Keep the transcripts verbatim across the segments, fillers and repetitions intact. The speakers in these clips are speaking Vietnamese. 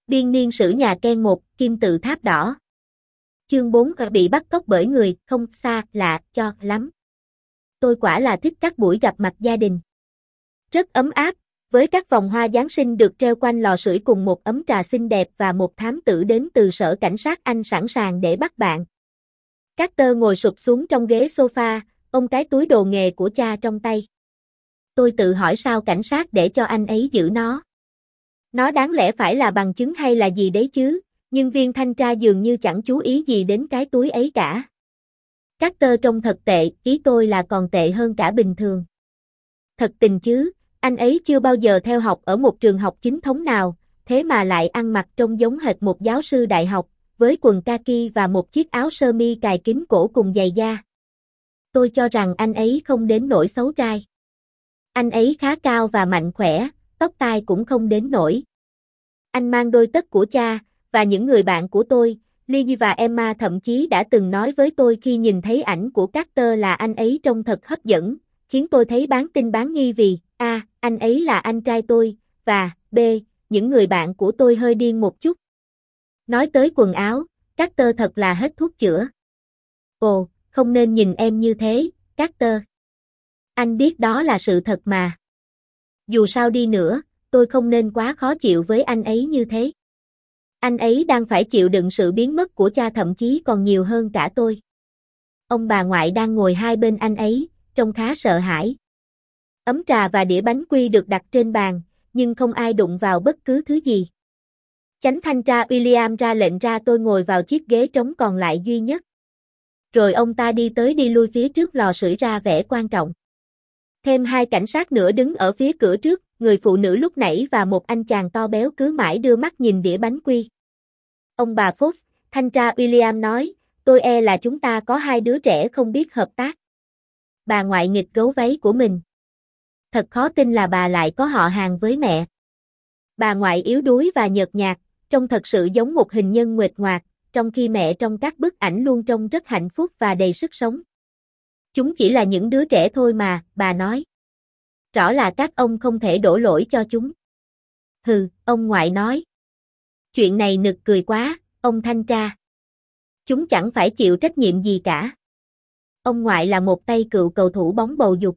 Biên niên sử nhà Ken một, kim tự tháp đỏ. Chương bốn bị bắt cóc bởi người không xa lạ cho lắm. Tôi quả là thích các buổi gặp mặt gia đình. Rất ấm áp, với các vòng hoa Giáng sinh được treo quanh lò sưởi cùng một ấm trà xinh đẹp và một thám tử đến từ sở cảnh sát Anh sẵn sàng để bắt bạn. Carter ngồi sụp xuống trong ghế sofa, ôm cái túi đồ nghề của cha trong tay. Tôi tự hỏi sao cảnh sát để cho anh ấy giữ nó. Nó đáng lẽ phải là bằng chứng hay là gì đấy chứ, nhưng viên thanh tra dường như chẳng chú ý gì đến cái túi ấy cả. Carter trông thật tệ, ý tôi là còn tệ hơn cả bình thường. Thật tình chứ, anh ấy chưa bao giờ theo học ở một trường học chính thống nào, thế mà lại ăn mặc trông giống hệt một giáo sư đại học, với quần kaki và một chiếc áo sơ mi cài kín cổ cùng giày da. Tôi cho rằng anh ấy không đến nỗi xấu trai. Anh ấy khá cao và mạnh khỏe, tóc tai cũng không đến nỗi. Anh mang đôi tất của cha, và những người bạn của tôi, Lily và Emma thậm chí đã từng nói với tôi khi nhìn thấy ảnh của Carter là anh ấy trông thật hấp dẫn, khiến tôi thấy bán tin bán nghi vì, a, anh ấy là anh trai tôi, và, b, những người bạn của tôi hơi điên một chút. Nói tới quần áo, Carter thật là hết thuốc chữa. Ồ, không nên nhìn em như thế, Carter. Anh biết đó là sự thật mà. Dù sao đi nữa, tôi không nên quá khó chịu với anh ấy như thế. Anh ấy đang phải chịu đựng sự biến mất của cha thậm chí còn nhiều hơn cả tôi. Ông bà ngoại đang ngồi hai bên anh ấy, trông khá sợ hãi. Ấm trà và đĩa bánh quy được đặt trên bàn, nhưng không ai đụng vào bất cứ thứ gì. Chánh thanh tra William ra lệnh ra tôi ngồi vào chiếc ghế trống còn lại duy nhất. Rồi ông ta đi tới đi lui phía trước lò sưởi ra vẻ quan trọng. Thêm hai cảnh sát nữa đứng ở phía cửa trước, người phụ nữ lúc nãy và một anh chàng to béo cứ mãi đưa mắt nhìn đĩa bánh quy. Ông bà Fox, thanh tra William nói, tôi e là chúng ta có hai đứa trẻ không biết hợp tác. Bà ngoại nghịch gấu váy của mình. Thật khó tin là bà lại có họ hàng với mẹ. Bà ngoại yếu đuối và nhợt nhạt, trông thật sự giống một hình nhân nguệch ngoạc, trong khi mẹ trong các bức ảnh luôn trông rất hạnh phúc và đầy sức sống. Chúng chỉ là những đứa trẻ thôi mà, bà nói. Rõ là các ông không thể đổ lỗi cho chúng. Hừ, ông ngoại nói. Chuyện này nực cười quá, ông thanh tra. Chúng chẳng phải chịu trách nhiệm gì cả. Ông ngoại là một tay cựu cầu thủ bóng bầu dục.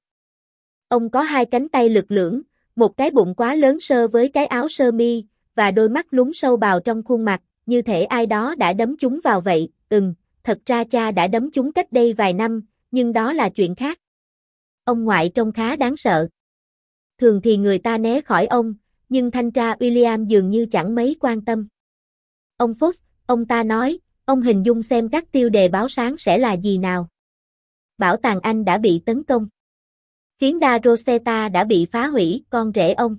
Ông có hai cánh tay lực lưỡng, một cái bụng quá lớn sơ với cái áo sơ mi, và đôi mắt lún sâu vào trong khuôn mặt, như thể ai đó đã đấm chúng vào vậy. Ừm, thật ra cha đã đấm chúng cách đây vài năm, nhưng đó là chuyện khác. Ông ngoại trông khá đáng sợ. Thường thì người ta né khỏi ông, nhưng thanh tra William dường như chẳng mấy quan tâm. Ông Fox, ông ta nói, ông hình dung xem các tiêu đề báo sáng sẽ là gì nào. Bảo tàng Anh đã bị tấn công. Phiến đa Rosetta đã bị phá hủy, con rể ông.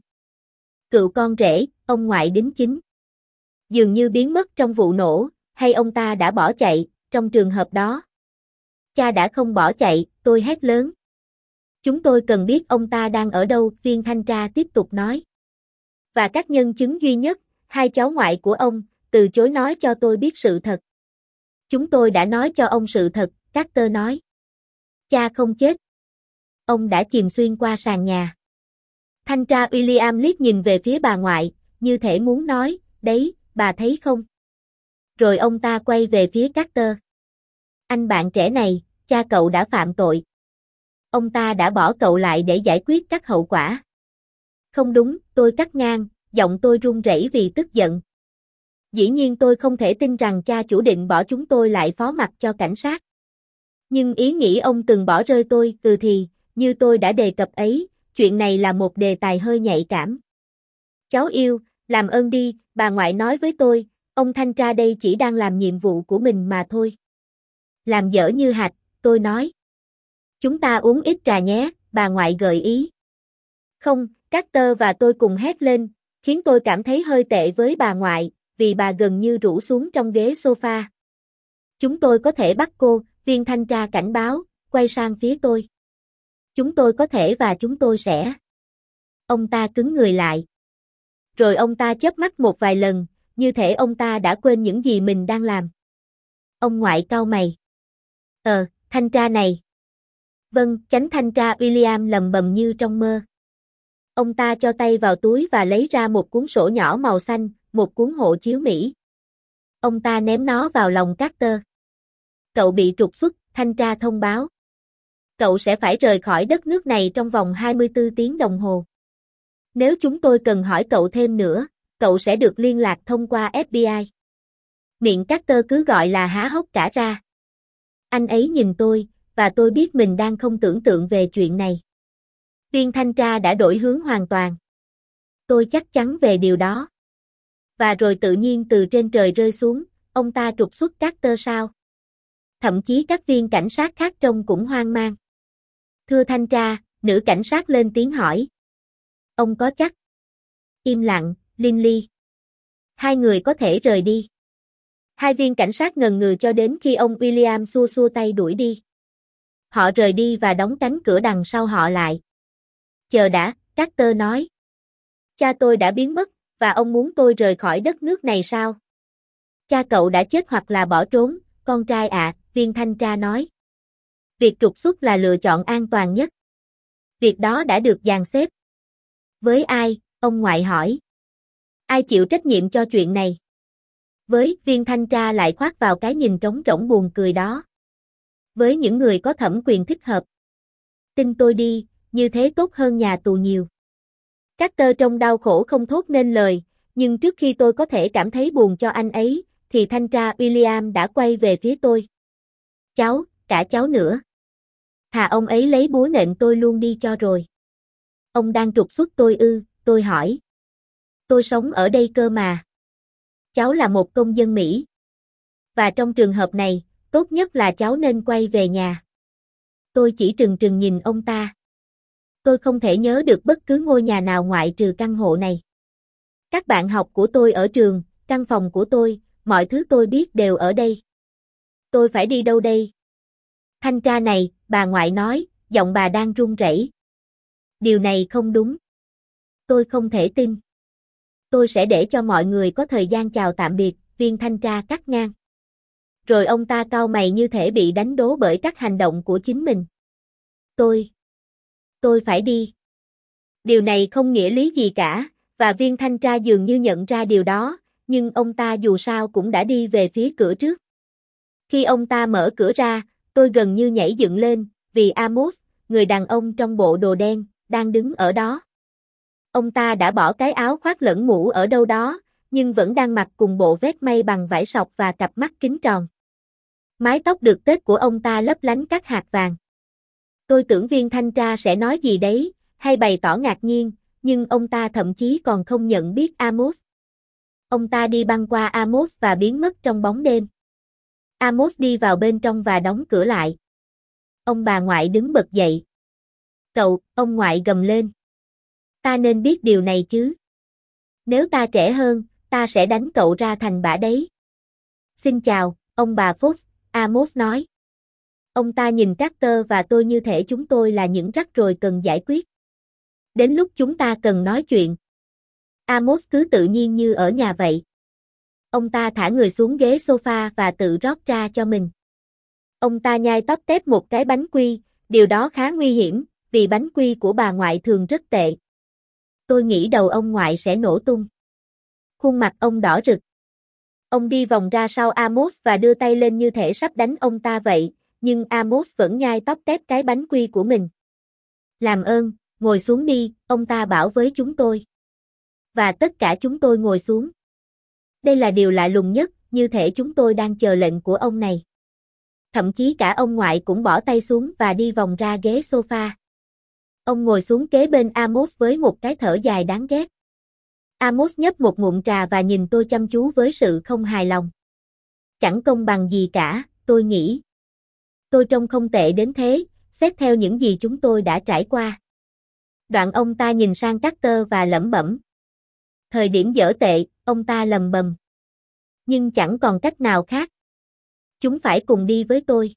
Cựu con rể, ông ngoại đính chính. Dường như biến mất trong vụ nổ, hay ông ta đã bỏ chạy, trong trường hợp đó. Cha đã không bỏ chạy, tôi hét lớn. Chúng tôi cần biết ông ta đang ở đâu, viên thanh tra tiếp tục nói. Và các nhân chứng duy nhất, hai cháu ngoại của ông, từ chối nói cho tôi biết sự thật. Chúng tôi đã nói cho ông sự thật, Carter nói. Cha không chết. Ông đã chìm xuyên qua sàn nhà. Thanh tra William liếc nhìn về phía bà ngoại, như thể muốn nói, đấy, bà thấy không? Rồi ông ta quay về phía Carter. Anh bạn trẻ này, cha cậu đã phạm tội. Ông ta đã bỏ cậu lại để giải quyết các hậu quả. Không đúng, tôi cắt ngang, giọng tôi run rẩy vì tức giận. Dĩ nhiên tôi không thể tin rằng cha chủ định bỏ chúng tôi lại phó mặc cho cảnh sát. Nhưng ý nghĩ ông từng bỏ rơi tôi, từ thì, như tôi đã đề cập ấy, chuyện này là một đề tài hơi nhạy cảm. Cháu yêu, làm ơn đi, bà ngoại nói với tôi, ông thanh tra đây chỉ đang làm nhiệm vụ của mình mà thôi. Làm dở như hạch, tôi nói. Chúng ta uống ít trà nhé, bà ngoại gợi ý. Không, Carter và tôi cùng hét lên, khiến tôi cảm thấy hơi tệ với bà ngoại, vì bà gần như rũ xuống trong ghế sofa. Chúng tôi có thể bắt cô, viên thanh tra cảnh báo, quay sang phía tôi. Chúng tôi có thể và chúng tôi sẽ. Ông ta cứng người lại. Rồi ông ta chớp mắt một vài lần, như thể ông ta đã quên những gì mình đang làm. Ông ngoại cau mày. Ờ, thanh tra này. Vâng, chánh thanh tra William lầm bầm như trong mơ. Ông ta cho tay vào túi và lấy ra một cuốn sổ nhỏ màu xanh, một cuốn hộ chiếu Mỹ. Ông ta ném nó vào lòng Carter. Cậu bị trục xuất, thanh tra thông báo. Cậu sẽ phải rời khỏi đất nước này trong vòng hai mươi tư tiếng đồng hồ. Nếu chúng tôi cần hỏi cậu thêm nữa, cậu sẽ được liên lạc thông qua ép bê i. Miệng Carter cứ gọi là há hốc cả ra. Anh ấy nhìn tôi, và tôi biết mình đang không tưởng tượng về chuyện này. Viên thanh tra đã đổi hướng hoàn toàn. Tôi chắc chắn về điều đó. Và rồi tự nhiên từ trên trời rơi xuống, ông ta trục xuất Carter sao? Thậm chí các viên cảnh sát khác trông cũng hoang mang. Thưa thanh tra, nữ cảnh sát lên tiếng hỏi. Ông có chắc? Im lặng, Lindley. Hai người có thể rời đi. Hai viên cảnh sát ngần ngừ cho đến khi ông William xua xua tay đuổi đi. Họ rời đi và đóng cánh cửa đằng sau họ lại. Chờ đã, Carter nói. Cha tôi đã biến mất, và ông muốn tôi rời khỏi đất nước này sao? Cha cậu đã chết hoặc là bỏ trốn, con trai ạ, à, viên thanh tra nói. Việc trục xuất là lựa chọn an toàn nhất. Việc đó đã được dàn xếp. Với ai, ông ngoại hỏi. Ai chịu trách nhiệm cho chuyện này? Với, viên thanh tra lại khoác vào cái nhìn trống rỗng buồn cười đó. Với những người có thẩm quyền thích hợp. Tin tôi đi, như thế tốt hơn nhà tù nhiều. Carter trông đau khổ không thốt nên lời, nhưng trước khi tôi có thể cảm thấy buồn cho anh ấy, thì thanh tra William đã quay về phía tôi. Cháu, cả cháu nữa. Thà ông ấy lấy búa nện tôi luôn đi cho rồi. Ông đang trục xuất tôi ư, tôi hỏi. Tôi sống ở đây cơ mà. Cháu là một công dân Mỹ. Và trong trường hợp này, tốt nhất là cháu nên quay về nhà. Tôi chỉ trừng trừng nhìn ông ta. Tôi không thể nhớ được bất cứ ngôi nhà nào ngoại trừ căn hộ này. Các bạn học của tôi ở trường, căn phòng của tôi, mọi thứ tôi biết đều ở đây. Tôi phải đi đâu đây? Thanh tra này, bà ngoại nói, giọng bà đang run rẩy. Điều này không đúng. Tôi không thể tin. Tôi sẽ để cho mọi người có thời gian chào tạm biệt, viên thanh tra cắt ngang. Rồi ông ta cau mày như thể bị đánh đố bởi các hành động của chính mình. Tôi... Tôi phải đi. Điều này không nghĩa lý gì cả, và viên thanh tra dường như nhận ra điều đó, nhưng ông ta dù sao cũng đã đi về phía cửa trước. Khi ông ta mở cửa ra, tôi gần như nhảy dựng lên, vì Amos, người đàn ông trong bộ đồ đen, đang đứng ở đó. Ông ta đã bỏ cái áo khoác lẫn mũ ở đâu đó, nhưng vẫn đang mặc cùng bộ vest may bằng vải sọc và cặp mắt kính tròn. Mái tóc được tết của ông ta lấp lánh các hạt vàng. Tôi tưởng viên thanh tra sẽ nói gì đấy, hay bày tỏ ngạc nhiên, nhưng ông ta thậm chí còn không nhận biết Amos. Ông ta đi băng qua Amos và biến mất trong bóng đêm. Amos đi vào bên trong và đóng cửa lại. Ông bà ngoại đứng bật dậy. Cậu, ông ngoại gầm lên. Ta nên biết điều này chứ. Nếu ta trẻ hơn, ta sẽ đánh cậu ra thành bã đấy. Xin chào, ông bà Fox, Amos nói. Ông ta nhìn Carter và tôi như thể chúng tôi là những rắc rối cần giải quyết. Đến lúc chúng ta cần nói chuyện. Amos cứ tự nhiên như ở nhà vậy. Ông ta thả người xuống ghế sofa và tự rót ra cho mình. Ông ta nhai tóp tép một cái bánh quy, điều đó khá nguy hiểm, vì bánh quy của bà ngoại thường rất tệ. Tôi nghĩ đầu ông ngoại sẽ nổ tung. Khuôn mặt ông đỏ rực. Ông đi vòng ra sau Amos và đưa tay lên như thể sắp đánh ông ta vậy, nhưng Amos vẫn nhai tóp tép cái bánh quy của mình. Làm ơn, ngồi xuống đi, ông ta bảo với chúng tôi. Và tất cả chúng tôi ngồi xuống. Đây là điều lạ lùng nhất, như thể chúng tôi đang chờ lệnh của ông này. Thậm chí cả ông ngoại cũng bỏ tay xuống và đi vòng ra ghế sofa. Ông ngồi xuống kế bên Amos với một cái thở dài đáng ghét. Amos nhấp một ngụm trà và nhìn tôi chăm chú với sự không hài lòng. Chẳng công bằng gì cả, tôi nghĩ. Tôi trông không tệ đến thế, xét theo những gì chúng tôi đã trải qua. Đoạn ông ta nhìn sang Carter và lẩm bẩm. Thời điểm dở tệ, ông ta lầm bầm. Nhưng chẳng còn cách nào khác. Chúng phải cùng đi với tôi.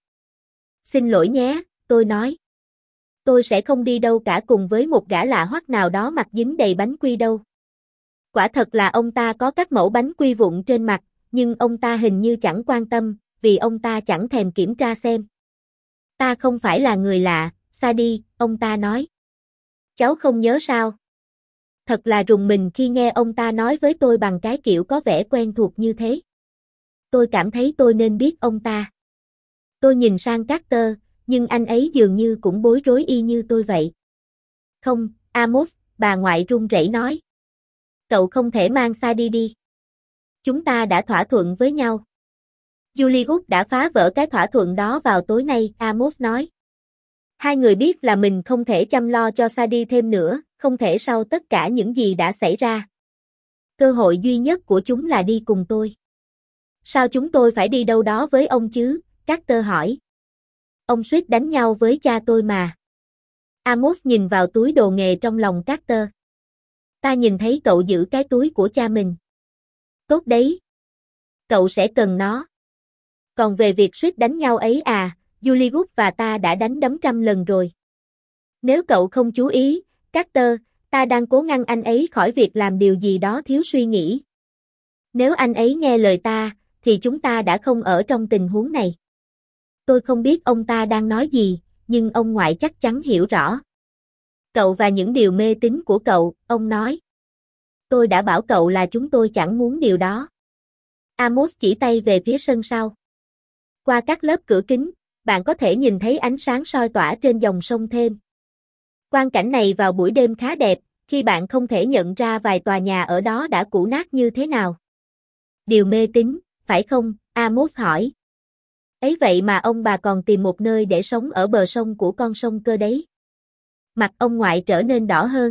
Xin lỗi nhé, tôi nói. Tôi sẽ không đi đâu cả cùng với một gã lạ hoắc nào đó mặt dính đầy bánh quy đâu. Quả thật là ông ta có các mẩu bánh quy vụn trên mặt, nhưng ông ta hình như chẳng quan tâm, vì ông ta chẳng thèm kiểm tra xem. Ta không phải là người lạ, Sadie, ông ta nói. Cháu không nhớ sao? Thật là rùng mình khi nghe ông ta nói với tôi bằng cái kiểu có vẻ quen thuộc như thế. Tôi cảm thấy tôi nên biết ông ta. Tôi nhìn sang Carter, nhưng anh ấy dường như cũng bối rối y như tôi vậy. Không, Amos, bà ngoại run rẩy nói. Cậu không thể mang Sadie đi. Chúng ta đã thỏa thuận với nhau. Julius đã phá vỡ cái thỏa thuận đó vào tối nay, Amos nói. Hai người biết là mình không thể chăm lo cho Sadie thêm nữa, không thể sau tất cả những gì đã xảy ra. Cơ hội duy nhất của chúng là đi cùng tôi. Sao chúng tôi phải đi đâu đó với ông chứ? Carter hỏi. Ông suýt đánh nhau với cha tôi mà. Amos nhìn vào túi đồ nghề trong lòng Carter. Ta nhìn thấy cậu giữ cái túi của cha mình. Tốt đấy. Cậu sẽ cần nó. Còn về việc suýt đánh nhau ấy à, Julius và ta đã đánh đấm trăm lần rồi. Nếu cậu không chú ý, Carter, ta đang cố ngăn anh ấy khỏi việc làm điều gì đó thiếu suy nghĩ. Nếu anh ấy nghe lời ta, thì chúng ta đã không ở trong tình huống này. Tôi không biết ông ta đang nói gì, nhưng ông ngoại chắc chắn hiểu rõ. Cậu và những điều mê tín của cậu, ông nói. Tôi đã bảo cậu là chúng tôi chẳng muốn điều đó. Amos chỉ tay về phía sân sau. Qua các lớp cửa kính, bạn có thể nhìn thấy ánh sáng soi tỏa trên dòng sông thêm. Quang cảnh này vào buổi đêm khá đẹp, khi bạn không thể nhận ra vài tòa nhà ở đó đã cũ nát như thế nào. Điều mê tín, phải không? Amos hỏi. Ấy vậy mà ông bà còn tìm một nơi để sống ở bờ sông của con sông cơ đấy. Mặt ông ngoại trở nên đỏ hơn.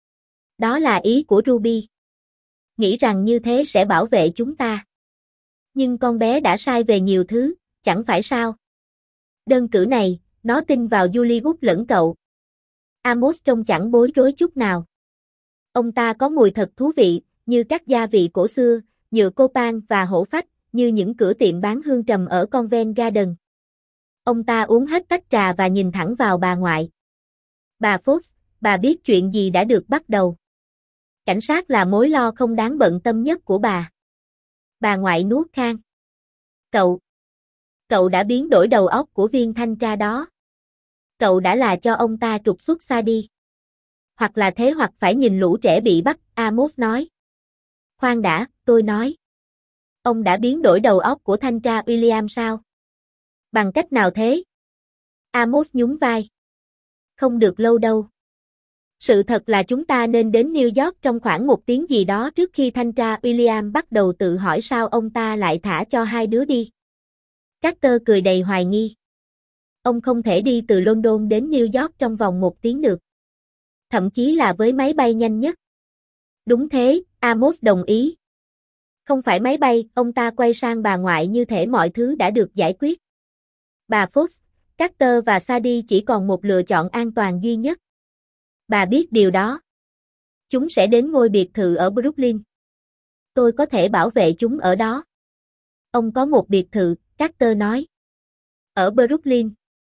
Đó là ý của Ruby. Nghĩ rằng như thế sẽ bảo vệ chúng ta. Nhưng con bé đã sai về nhiều thứ, chẳng phải sao? Đơn cử này, nó tin vào Julius lẫn cậu. Amos trông chẳng bối rối chút nào. Ông ta có mùi thật thú vị, như các gia vị cổ xưa, nhựa copan và hổ phách, như những cửa tiệm bán hương trầm ở Covent Garden. Ông ta uống hết tách trà và nhìn thẳng vào bà ngoại. Bà Fox, bà biết chuyện gì đã được bắt đầu. Cảnh sát là mối lo không đáng bận tâm nhất của bà. Bà ngoại nuốt khan. Cậu. Cậu đã biến đổi đầu óc của viên thanh tra đó. Cậu đã là cho ông ta trục xuất Sadie. Hoặc là thế hoặc phải nhìn lũ trẻ bị bắt, Amos nói. Khoan đã, tôi nói. Ông đã biến đổi đầu óc của thanh tra William sao? Bằng cách nào thế? Amos nhún vai. Không được lâu đâu. Sự thật là chúng ta nên đến New York trong khoảng một tiếng gì đó trước khi thanh tra William bắt đầu tự hỏi sao ông ta lại thả cho hai đứa đi. Carter cười đầy hoài nghi. Ông không thể đi từ London đến New York trong vòng một tiếng được. Thậm chí là với máy bay nhanh nhất. Đúng thế, Amos đồng ý. Không phải máy bay, ông ta quay sang bà ngoại như thể mọi thứ đã được giải quyết. Bà Fox, Carter và Sadie chỉ còn một lựa chọn an toàn duy nhất. Bà biết điều đó. Chúng sẽ đến ngôi biệt thự ở Brooklyn. Tôi có thể bảo vệ chúng ở đó. Ông có một biệt thự, Carter nói. Ở Brooklyn.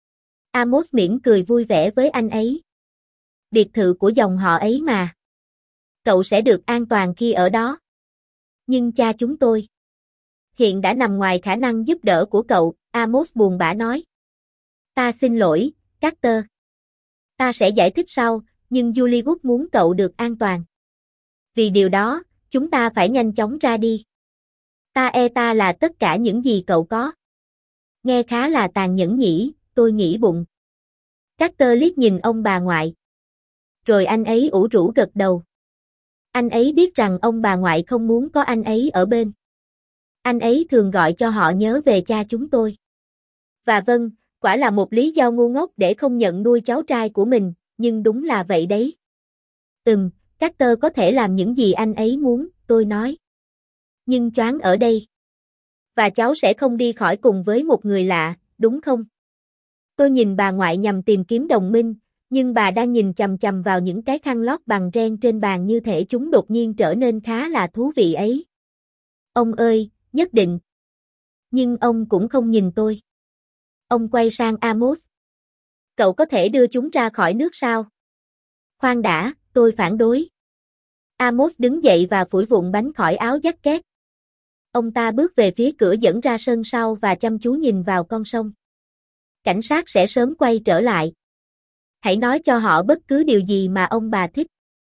Amos mỉm cười vui vẻ với anh ấy. Biệt thự của dòng họ ấy mà. Cậu sẽ được an toàn khi ở đó. Nhưng cha chúng tôi hiện đã nằm ngoài khả năng giúp đỡ của cậu, Amos buồn bã nói. Ta xin lỗi, Carter. Ta sẽ giải thích sau, nhưng Julius muốn cậu được an toàn. Vì điều đó, chúng ta phải nhanh chóng ra đi. Ta e ta là tất cả những gì cậu có. Nghe khá là tàn nhẫn nhỉ, tôi nghĩ bụng. Carter liếc nhìn ông bà ngoại. Rồi anh ấy ủ rũ gật đầu. Anh ấy biết rằng ông bà ngoại không muốn có anh ấy ở bên. Anh ấy thường gọi cho họ nhớ về cha chúng tôi. Và vâng, quả là một lý do ngu ngốc để không nhận nuôi cháu trai của mình, nhưng đúng là vậy đấy. Ừm, Carter có thể làm những gì anh ấy muốn, tôi nói. Nhưng choáng ở đây. Và cháu sẽ không đi khỏi cùng với một người lạ, đúng không? Tôi nhìn bà ngoại nhằm tìm kiếm đồng minh, nhưng bà đang nhìn chằm chằm vào những cái khăn lót bằng ren trên bàn như thể chúng đột nhiên trở nên khá là thú vị ấy. Ông ơi, nhất định. Nhưng ông cũng không nhìn tôi. Ông quay sang Amos. Cậu có thể đưa chúng ra khỏi nước sao? Khoan đã, tôi phản đối. Amos đứng dậy và phủi vụn bánh khỏi áo jacket. Ông ta bước về phía cửa dẫn ra sân sau và chăm chú nhìn vào con sông. Cảnh sát sẽ sớm quay trở lại. Hãy nói cho họ bất cứ điều gì mà ông bà thích.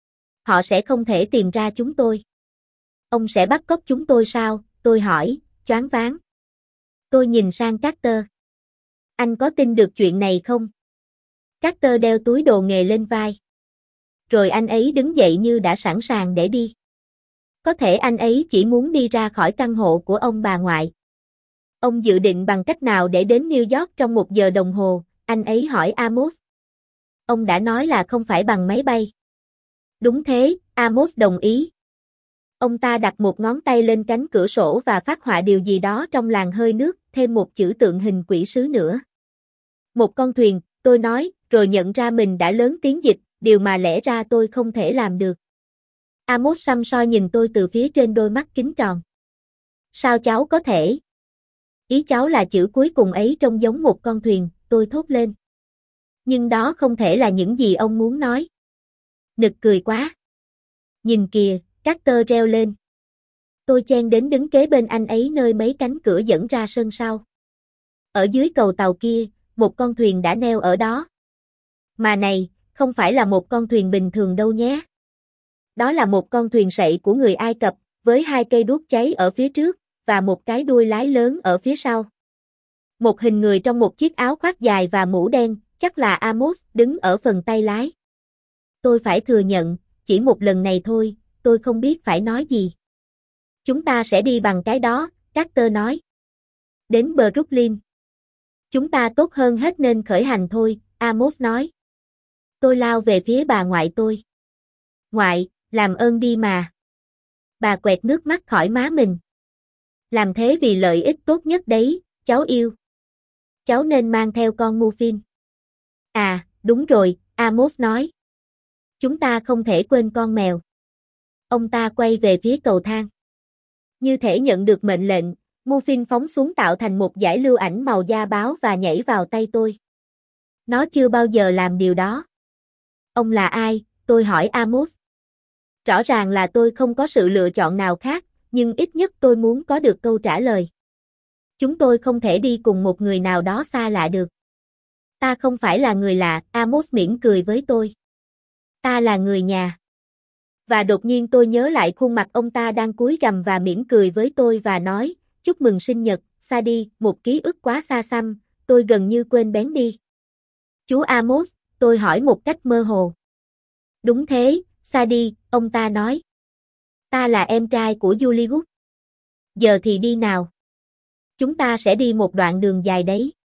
Họ sẽ không thể tìm ra chúng tôi. Ông sẽ bắt cóc chúng tôi sao? Tôi hỏi, choáng váng. Tôi nhìn sang Carter. Anh có tin được chuyện này không? Carter đeo túi đồ nghề lên vai. Rồi anh ấy đứng dậy như đã sẵn sàng để đi. Có thể anh ấy chỉ muốn đi ra khỏi căn hộ của ông bà ngoại. Ông dự định bằng cách nào để đến New York trong một giờ đồng hồ? Anh ấy hỏi Amos. Ông đã nói là không phải bằng máy bay. Đúng thế, Amos đồng ý. Ông ta đặt một ngón tay lên cánh cửa sổ và phát họa điều gì đó trong làn hơi nước, thêm một chữ tượng hình quỷ sứ nữa. Một con thuyền, tôi nói, rồi nhận ra mình đã lớn tiếng dịch, điều mà lẽ ra tôi không thể làm được. Amos săm soi nhìn tôi từ phía trên đôi mắt kính tròn. Sao cháu có thể? Ý cháu là chữ cuối cùng ấy trông giống một con thuyền, tôi thốt lên. Nhưng đó không thể là những gì ông muốn nói. Nực cười quá. Nhìn kìa, Carter reo lên. Tôi chen đến đứng kế bên anh ấy nơi mấy cánh cửa dẫn ra sân sau. Ở dưới cầu tàu kia, một con thuyền đã neo ở đó. Mà này, không phải là một con thuyền bình thường đâu nhé. Đó là một con thuyền sậy của người Ai Cập, với hai cây đuốc cháy ở phía trước, và một cái đuôi lái lớn ở phía sau. Một hình người trong một chiếc áo khoác dài và mũ đen, chắc là Amos, đứng ở phần tay lái. Tôi phải thừa nhận, chỉ một lần này thôi, tôi không biết phải nói gì. Chúng ta sẽ đi bằng cái đó, Carter nói. Đến bờ Brooklyn. Chúng ta tốt hơn hết nên khởi hành thôi, Amos nói. Tôi lao về phía bà ngoại tôi. Ngoại, làm ơn đi mà. Bà quẹt nước mắt khỏi má mình. Làm thế vì lợi ích tốt nhất đấy, cháu yêu. Cháu nên mang theo con Muffin. À, đúng rồi, Amos nói. Chúng ta không thể quên con mèo. Ông ta quay về phía cầu thang. Như thể nhận được mệnh lệnh, Muffin phóng xuống tạo thành một dải lưu ảnh màu da báo và nhảy vào tay tôi. Nó chưa bao giờ làm điều đó. Ông là ai? Tôi hỏi Amos. Rõ ràng là tôi không có sự lựa chọn nào khác, nhưng ít nhất tôi muốn có được câu trả lời. Chúng tôi không thể đi cùng một người nào đó xa lạ được. Ta không phải là người lạ, Amos mỉm cười với tôi. Ta là người nhà. Và đột nhiên tôi nhớ lại khuôn mặt ông ta đang cúi gằm và mỉm cười với tôi và nói, chúc mừng sinh nhật, Sadie, một ký ức quá xa xăm, tôi gần như quên bén đi. Chú Amos, tôi hỏi một cách mơ hồ. Đúng thế, Sadie, ông ta nói. Ta là em trai của Julie Wood. Giờ thì đi nào. Chúng ta sẽ đi một đoạn đường dài đấy.